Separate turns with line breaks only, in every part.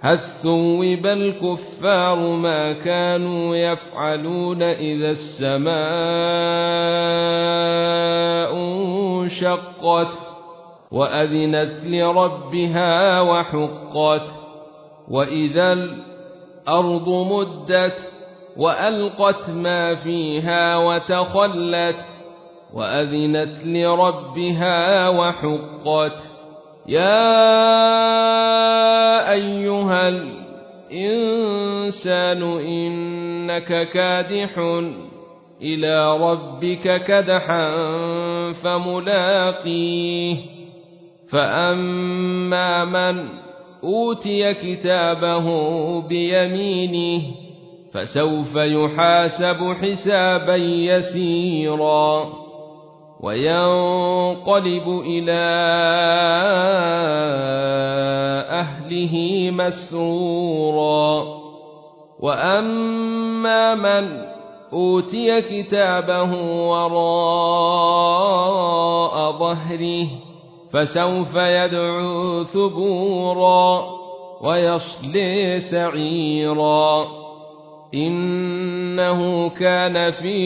هل ثوب الكفار ما كانوا يفعلون إذا السماء انشقت وأذنت لربها وحقت وإذا الأرض مدت وألقت ما فيها وتخلت وأذنت لربها وحقت يا أيها الإنسان إنك كادح إلى ربك كدحا فملاقيه فأما من أوتي كتابه بيمينه فسوف يحاسب حسابا يسيرا وينقلب إلى أهله مسرورا وأما من أوتي كتابه وراء ظهره فسوف يدعو ثبورا ويصلي سعيرا إنه كان في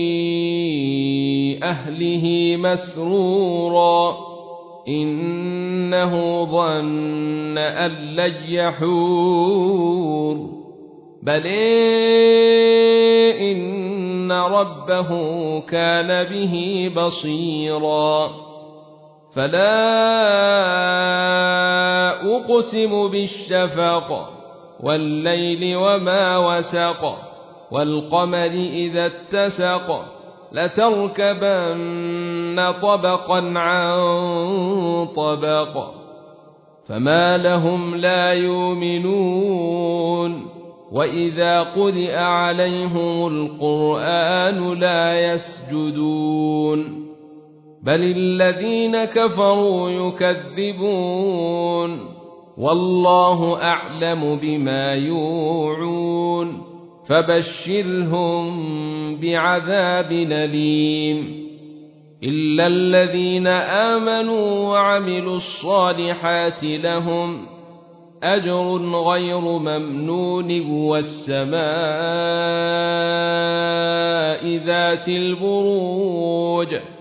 أهله مسرورا إنه ظن أن لن يحور بل إن ربه كان به بصيرا فلا أقسم بالشفق والليل وما وسق والقمر إذا اتسق لتركبن طبقا عن طبق فما لهم لا يؤمنون وإذا قرئ عليهم القرآن لا يسجدون بل الذين كفروا يكذبون والله أعلم بما يوعون فبشرهم بعذاب أليم إلا الذين آمنوا وعملوا الصالحات لهم أجر غير ممنون والسماء ذات البروج